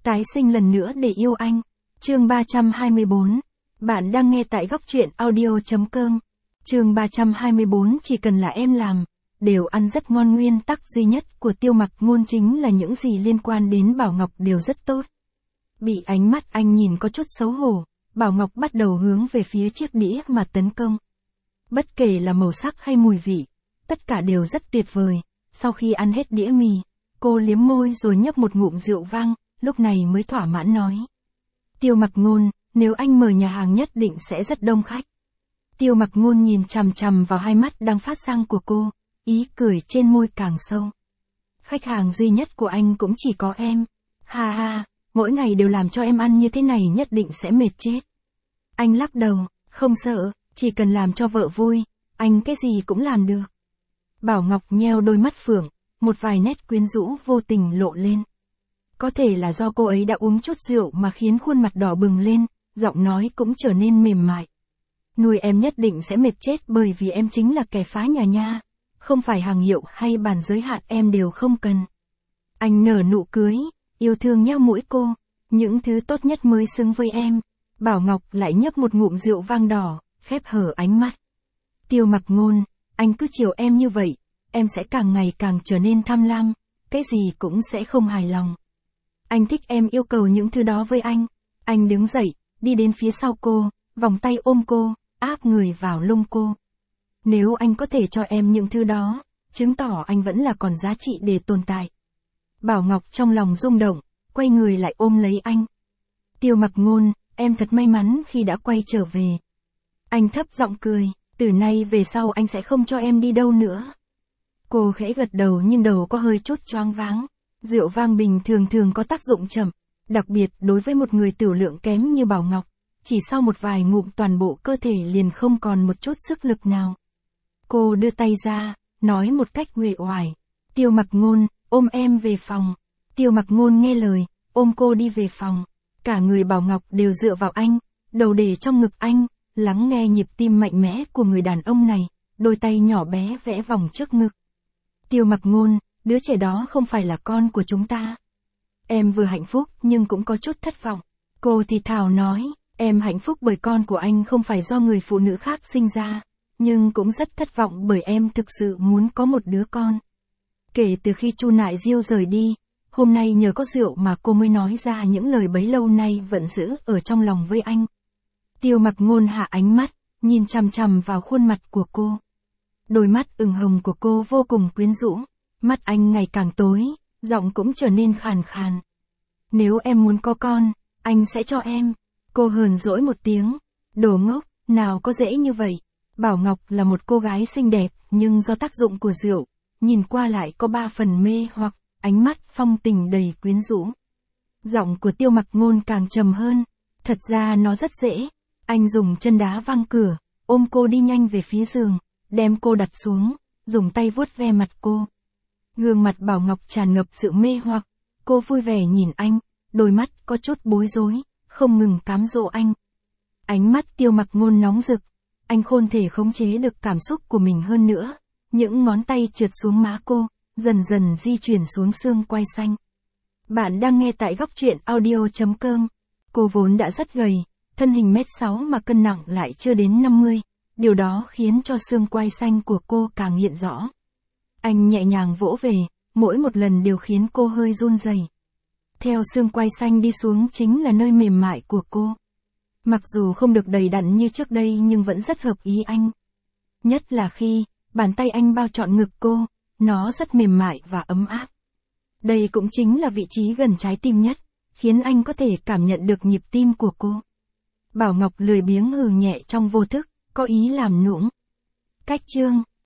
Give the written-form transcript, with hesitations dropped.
Tái sinh lần nữa để yêu anh. Chương 324. Bạn đang nghe tại góc truyện audio.com. Chương 324 chỉ cần là em làm, đều ăn rất ngon. Nguyên tắc duy nhất của Tiêu Mặc Ngôn chính là những gì liên quan đến Bảo Ngọc đều rất tốt. Bị ánh mắt anh nhìn có chút xấu hổ, Bảo Ngọc bắt đầu hướng về phía chiếc đĩa mà tấn công. Bất kể là màu sắc hay mùi vị, tất cả đều rất tuyệt vời. Sau khi ăn hết đĩa mì, cô liếm môi rồi nhấp một ngụm rượu vang, lúc này mới thỏa mãn nói. Tiêu Mặc Ngôn, nếu anh mở nhà hàng nhất định sẽ rất đông khách. Tiêu Mặc Ngôn nhìn chằm chằm vào hai mắt đang phát sang của cô, ý cười trên môi càng sâu. Khách hàng duy nhất của anh cũng chỉ có em. Ha ha, mỗi ngày đều làm cho em ăn như thế này nhất định sẽ mệt chết. Anh lắc đầu, không sợ, chỉ cần làm cho vợ vui, anh cái gì cũng làm được. Bảo Ngọc nheo đôi mắt phượng, một vài nét quyến rũ vô tình lộ lên. Có thể là do cô ấy đã uống chút rượu mà khiến khuôn mặt đỏ bừng lên, giọng nói cũng trở nên mềm mại. Nuôi em nhất định sẽ mệt chết bởi vì em chính là kẻ phá nhà nha. Không phải hàng hiệu hay bản giới hạn em đều không cần. Anh nở nụ cười, yêu thương nheo mũi cô. Những thứ tốt nhất mới xứng với em. Bảo Ngọc lại nhấp một ngụm rượu vang đỏ, khép hở ánh mắt. Tiêu Mặc Ngôn, anh cứ chiều em như vậy, em sẽ càng ngày càng trở nên tham lam, cái gì cũng sẽ không hài lòng. Anh thích em yêu cầu những thứ đó với anh. Anh đứng dậy, đi đến phía sau cô, vòng tay ôm cô, áp người vào lưng cô. Nếu anh có thể cho em những thứ đó, chứng tỏ anh vẫn là còn giá trị để tồn tại. Bảo Ngọc trong lòng rung động, quay người lại ôm lấy anh. Tiêu Mặc Ngôn, em thật may mắn khi đã quay trở về. Anh thấp giọng cười, từ nay về sau anh sẽ không cho em đi đâu nữa. Cô khẽ gật đầu nhưng đầu có hơi chút choáng váng. Rượu vang bình thường thường có tác dụng chậm, đặc biệt đối với một người tiểu lượng kém như Bảo Ngọc, chỉ sau một vài ngụm toàn bộ cơ thể liền không còn một chút sức lực nào. Cô đưa tay ra, nói một cách uể oải, Tiêu Mặc Ngôn, ôm em về phòng. Tiêu Mặc Ngôn nghe lời, ôm cô đi về phòng. Cả người Bảo Ngọc đều dựa vào anh, đầu để trong ngực anh, lắng nghe nhịp tim mạnh mẽ của người đàn ông này, đôi tay nhỏ bé vẽ vòng trước ngực. Tiêu Mặc Ngôn, đứa trẻ đó không phải là con của chúng ta. Em vừa hạnh phúc nhưng cũng có chút thất vọng. Cô thì thào nói, em hạnh phúc bởi con của anh không phải do người phụ nữ khác sinh ra, nhưng cũng rất thất vọng bởi em thực sự muốn có một đứa con. Kể từ khi Chu Nại Diêu rời đi, hôm nay nhờ có rượu mà cô mới nói ra những lời bấy lâu nay vẫn giữ ở trong lòng với anh. Tiêu Mặc Ngôn hạ ánh mắt, nhìn chằm chằm vào khuôn mặt của cô. Đôi mắt ửng hồng của cô vô cùng quyến rũ, mắt anh ngày càng tối, giọng cũng trở nên khàn khàn. Nếu em muốn có con, anh sẽ cho em. Cô hờn dỗi một tiếng, đồ ngốc, nào có dễ như vậy. Bảo Ngọc là một cô gái xinh đẹp, nhưng do tác dụng của rượu, nhìn qua lại có 3 phần mê hoặc, ánh mắt phong tình đầy quyến rũ. Giọng của Tiêu Mặc Ngôn càng trầm hơn, thật ra nó rất dễ. Anh dùng chân đá văng cửa, ôm cô đi nhanh về phía giường, đem cô đặt xuống, dùng tay vuốt ve mặt cô. Gương mặt Bảo Ngọc tràn ngập sự mê hoặc, cô vui vẻ nhìn anh, đôi mắt có chút bối rối, không ngừng cám dỗ anh. Ánh mắt Tiêu Mặc Ngôn nóng rực, anh không thể khống chế được cảm xúc của mình hơn nữa. Những ngón tay trượt xuống má cô, dần dần di chuyển xuống xương quai xanh. Bạn đang nghe tại góc truyện audio.com. Cô vốn đã rất gầy, thân hình 1m6 mà cân nặng lại chưa đến 50. Điều đó khiến cho xương quai xanh của cô càng hiện rõ. Anh nhẹ nhàng vỗ về, mỗi một lần đều khiến cô hơi run rẩy. Theo xương quai xanh đi xuống chính là nơi mềm mại của cô. Mặc dù không được đầy đặn như trước đây nhưng vẫn rất hợp ý anh. Nhất là khi, bàn tay anh bao trọn ngực cô, nó rất mềm mại và ấm áp. Đây cũng chính là vị trí gần trái tim nhất, khiến anh có thể cảm nhận được nhịp tim của cô. Bảo Ngọc lười biếng hừ nhẹ trong vô thức, có ý làm nũng. Cách chương